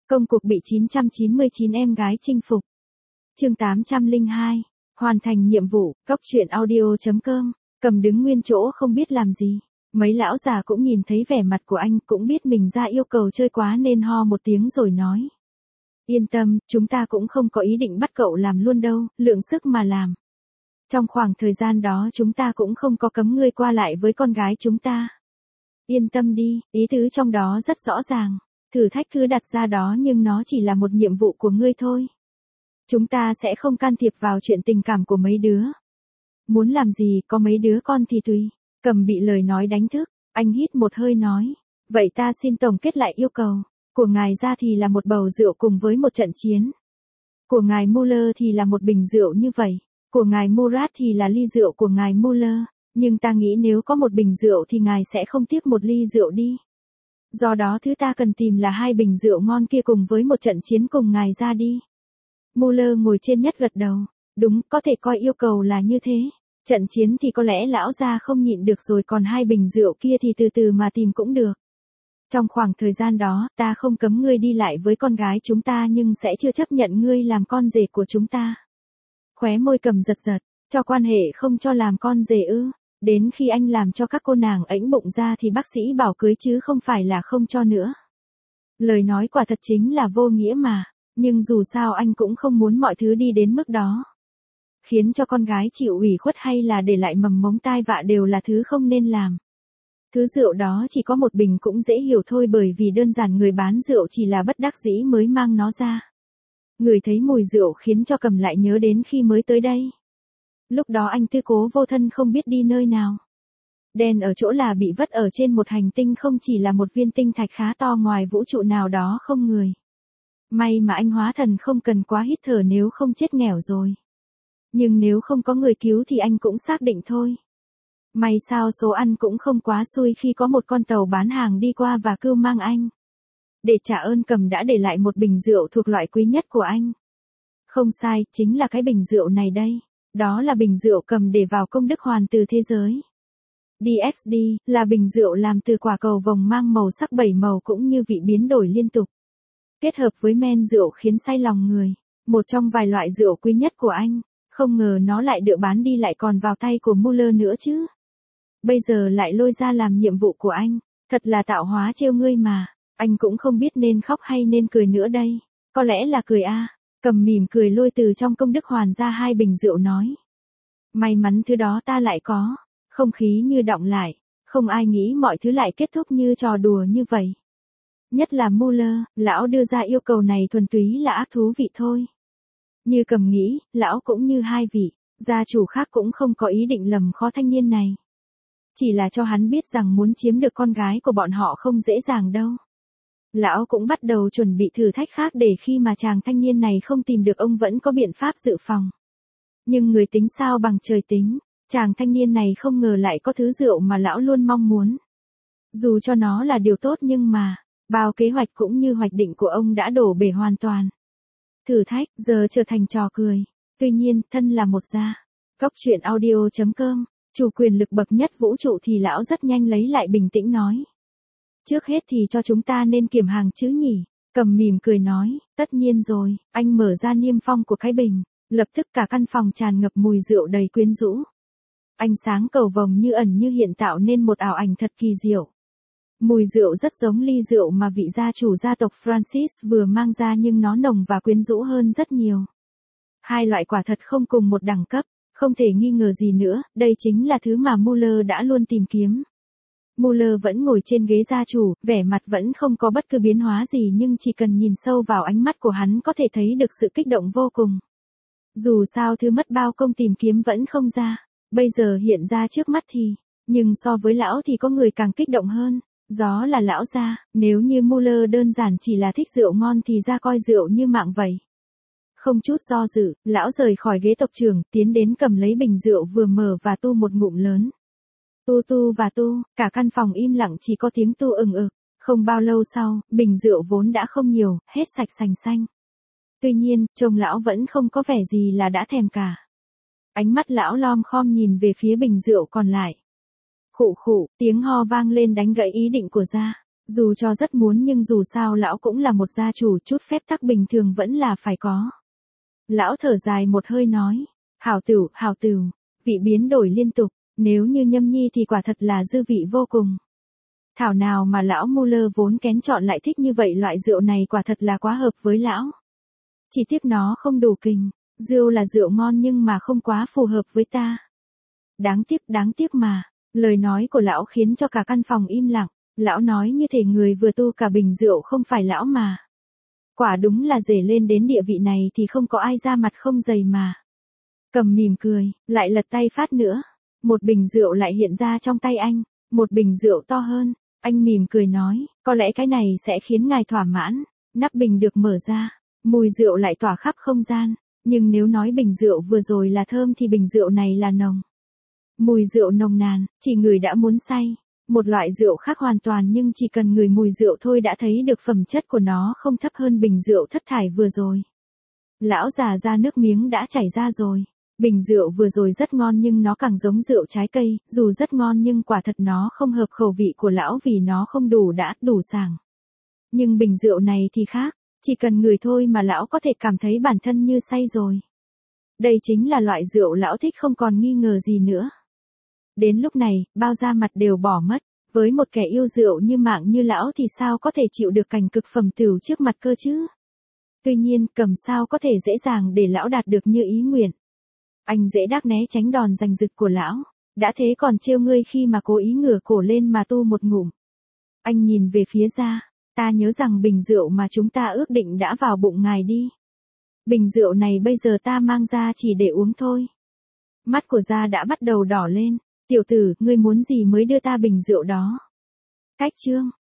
Công cuộc bị 999 em gái chinh phục. Chương 802. Hoàn thành nhiệm vụ. Cóc truyện audio.com. Cầm đứng nguyên chỗ không biết làm gì. Mấy lão già cũng nhìn thấy vẻ mặt của anh, cũng biết mình ra yêu cầu chơi quá nên ho một tiếng rồi nói. Yên tâm, chúng ta cũng không có ý định bắt cậu làm luôn đâu, lượng sức mà làm. Trong khoảng thời gian đó chúng ta cũng không có cấm ngươi qua lại với con gái chúng ta. Yên tâm đi, ý tứ trong đó rất rõ ràng. Thử thách cứ đặt ra đó nhưng nó chỉ là một nhiệm vụ của ngươi thôi. Chúng ta sẽ không can thiệp vào chuyện tình cảm của mấy đứa. Muốn làm gì có mấy đứa con thì tùy. Cầm bị lời nói đánh thức, anh hít một hơi nói. Vậy ta xin tổng kết lại yêu cầu. Của ngài ra thì là một bầu rượu cùng với một trận chiến. Của ngài Muller thì là một bình rượu như vậy. Của ngài Murat thì là ly rượu của ngài Muller. Nhưng ta nghĩ nếu có một bình rượu thì ngài sẽ không tiếc một ly rượu đi. Do đó thứ ta cần tìm là 2 bình rượu ngon kia cùng với một trận chiến cùng ngài ra đi. Muller ngồi trên nhất gật đầu. Đúng, có thể coi yêu cầu là như thế. Trận chiến thì có lẽ lão gia không nhịn được rồi, còn 2 bình rượu kia thì từ từ mà tìm cũng được. Trong khoảng thời gian đó, ta không cấm ngươi đi lại với con gái chúng ta nhưng sẽ chưa chấp nhận ngươi làm con rể của chúng ta. Khóe môi Cầm giật giật, cho quan hệ không cho làm con rể ư? Đến khi anh làm cho các cô nàng ẵnh bụng ra thì bác sĩ bảo cưới chứ không phải là không cho nữa. Lời nói quả thật chính là vô nghĩa mà, nhưng dù sao anh cũng không muốn mọi thứ đi đến mức đó. Khiến cho con gái chịu ủy khuất hay là để lại mầm mống tai vạ đều là thứ không nên làm. Thứ rượu đó chỉ có một bình cũng dễ hiểu thôi, bởi vì đơn giản người bán rượu chỉ là bất đắc dĩ mới mang nó ra. Người thấy mùi rượu khiến cho Cầm lại nhớ đến khi mới tới đây. Lúc đó anh tư cố vô thân không biết đi nơi nào. Đen ở chỗ là bị vất ở trên một hành tinh không chỉ là một viên tinh thạch khá to ngoài vũ trụ nào đó không người. May mà anh hóa thần không cần quá hít thở nếu không chết nghèo rồi. Nhưng nếu không có người cứu thì anh cũng xác định thôi. May sao số ăn cũng không quá xui khi có một con tàu bán hàng đi qua và cưu mang anh. Để trả ơn Cầm đã để lại một bình rượu thuộc loại quý nhất của anh. Không sai, chính là cái bình rượu này đây. Đó là bình rượu Cầm để vào công đức hoàn từ thế giới. DXD, là bình rượu làm từ quả cầu vồng mang màu sắc 7 màu cũng như vị biến đổi liên tục. Kết hợp với men rượu khiến say lòng người. Một trong vài loại rượu quý nhất của anh. Không ngờ nó lại được bán đi lại còn vào tay của Muller nữa chứ. Bây giờ lại lôi ra làm nhiệm vụ của anh. Thật là tạo hóa trêu ngươi mà. Anh cũng không biết nên khóc hay nên cười nữa đây. Có lẽ là cười a. Cầm mỉm cười lôi từ trong công đức hoàn ra 2 bình rượu nói. May mắn thứ đó ta lại có. Không khí như đọng lại. Không ai nghĩ mọi thứ lại kết thúc như trò đùa như vậy. Nhất là Muller, lão đưa ra yêu cầu này thuần túy là ác thú vị thôi. Như Cầm nghĩ, lão cũng như 2 vị gia chủ khác cũng không có ý định làm khó thanh niên này. Chỉ là cho hắn biết rằng muốn chiếm được con gái của bọn họ không dễ dàng đâu. Lão cũng bắt đầu chuẩn bị thử thách khác để khi mà chàng thanh niên này không tìm được ông vẫn có biện pháp dự phòng. Nhưng người tính sao bằng trời tính, chàng thanh niên này không ngờ lại có thứ rượu mà lão luôn mong muốn. Dù cho nó là điều tốt nhưng mà, bao kế hoạch cũng như hoạch định của ông đã đổ bể hoàn toàn. Thử thách giờ trở thành trò cười. Tuy nhiên, thân là một gia. Cóc truyện audio.com, chủ quyền lực bậc nhất vũ trụ thì lão rất nhanh lấy lại bình tĩnh nói. Trước hết thì cho chúng ta nên kiểm hàng chứ nhỉ? Cầm mỉm cười nói, tất nhiên rồi. Anh mở ra niêm phong của cái bình. Lập tức cả căn phòng tràn ngập mùi rượu đầy quyến rũ. Ánh sáng cầu vồng như ẩn như hiện tạo nên một ảo ảnh thật kỳ diệu. Mùi rượu rất giống ly rượu mà vị gia chủ gia tộc Francis vừa mang ra nhưng nó nồng và quyến rũ hơn rất nhiều. 2 loại quả thật không cùng một đẳng cấp, không thể nghi ngờ gì nữa, đây chính là thứ mà Muller đã luôn tìm kiếm. Muller vẫn ngồi trên ghế gia chủ, vẻ mặt vẫn không có bất cứ biến hóa gì nhưng chỉ cần nhìn sâu vào ánh mắt của hắn có thể thấy được sự kích động vô cùng. Dù sao thứ mất bao công tìm kiếm vẫn không ra, bây giờ hiện ra trước mắt thì, nhưng so với lão thì có người càng kích động hơn. Đó là lão gia, nếu như Muller đơn giản chỉ là thích rượu ngon thì ra coi rượu như mạng vậy. Không chút do dự, lão rời khỏi ghế tộc trưởng, tiến đến cầm lấy bình rượu vừa mở và tu một ngụm lớn. Tu tu và tu, cả căn phòng im lặng chỉ có tiếng tu ừng ực. Không bao lâu sau, bình rượu vốn đã không nhiều, hết sạch sành xanh. Tuy nhiên, trông lão vẫn không có vẻ gì là đã thèm cả. Ánh mắt lão lom khom nhìn về phía bình rượu còn lại. Khụ khụ, tiếng ho vang lên đánh gãy ý định của gia. Dù cho rất muốn nhưng dù sao lão cũng là một gia chủ, chút phép tắc bình thường vẫn là phải có. Lão thở dài một hơi nói, hảo tửu, vị biến đổi liên tục, nếu như Nhâm Nhi thì quả thật là dư vị vô cùng. Thảo nào mà lão Muller vốn kén chọn lại thích như vậy, loại rượu này quả thật là quá hợp với lão. Chỉ tiếc nó không đủ kình, rượu là rượu ngon nhưng mà không quá phù hợp với ta. Đáng tiếc mà, lời nói của lão khiến cho cả căn phòng im lặng, lão nói như thể người vừa tu cả bình rượu không phải lão mà. Quả đúng là rể lên đến địa vị này thì không có ai ra mặt không dày mà. Cầm mỉm cười, lại lật tay phát nữa. Một bình rượu lại hiện ra trong tay anh, một bình rượu to hơn. Anh mỉm cười nói, có lẽ cái này sẽ khiến ngài thỏa mãn. Nắp bình được mở ra, mùi rượu lại tỏa khắp không gian. Nhưng nếu nói bình rượu vừa rồi là thơm thì bình rượu này là nồng. Mùi rượu nồng nàn, chỉ ngửi đã muốn say. Một loại rượu khác hoàn toàn nhưng chỉ cần ngửi mùi rượu thôi đã thấy được phẩm chất của nó không thấp hơn bình rượu thất thải vừa rồi. Lão già ra nước miếng đã chảy ra rồi. Bình rượu vừa rồi rất ngon nhưng nó càng giống rượu trái cây, dù rất ngon nhưng quả thật nó không hợp khẩu vị của lão vì nó không đủ sảng. Nhưng bình rượu này thì khác, chỉ cần ngửi thôi mà lão có thể cảm thấy bản thân như say rồi. Đây chính là loại rượu lão thích không còn nghi ngờ gì nữa. Đến lúc này, bao da mặt đều bỏ mất, với một kẻ yêu rượu như mạng như lão thì sao có thể chịu được cảnh cực phẩm tửu trước mặt cơ chứ? Tuy nhiên, Cầm sao có thể dễ dàng để lão đạt được như ý nguyện. Anh dễ đắc né tránh đòn giành giật của lão, đã thế còn trêu ngươi khi mà cố ý ngửa cổ lên mà tu một ngụm. Anh nhìn về phía ra, ta nhớ rằng bình rượu mà chúng ta ước định đã vào bụng ngài đi. Bình rượu này bây giờ ta mang ra chỉ để uống thôi. Mắt của Gia đã bắt đầu đỏ lên, tiểu tử, ngươi muốn gì mới đưa ta bình rượu đó? Cách chương